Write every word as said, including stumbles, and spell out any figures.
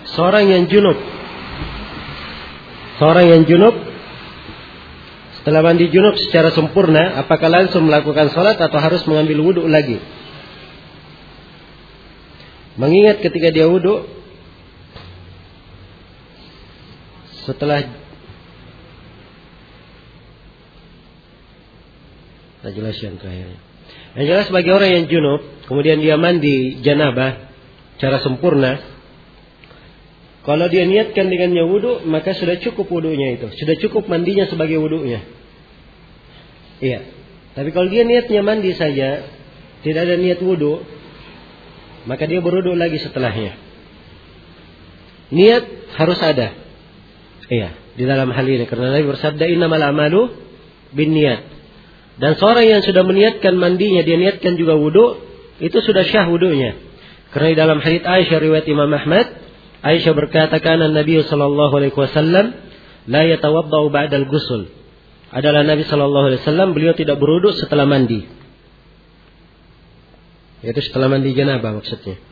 seorang yang junub, seorang yang junub setelah mandi junub secara sempurna, apakah langsung melakukan sholat atau harus mengambil wudhu lagi? Mengingat ketika dia wudhu, setelah tak jelas yang terakhir. Yang jelas bagi orang yang junub, kemudian dia mandi janabah secara sempurna, kalau dia niatkan dengannya wudhu, maka sudah cukup wudhunya itu, sudah cukup mandinya sebagai wudhunya. Iya. Tapi kalau dia niatnya mandi saja, tidak ada niat wudhu, maka dia berwudhu lagi setelahnya. Niat harus ada. Iya, di dalam hal ini karena Nabi bersabda innamal a'malu binniyat. Dan seorang yang sudah meniatkan mandinya, dia niatkan juga wudhu, itu sudah syah wudhunya. Karena di dalam hadits Aisyah riwayat Imam Ahmad, Aisyah berkata, "Kana Nabi sallallahu alaihi wasallam la yatawaddau ba'dal ghusl." Adalah Nabi sallallahu alaihi wasallam, beliau tidak berwudhu setelah mandi. Yaitu setelah mandi janabah maksudnya.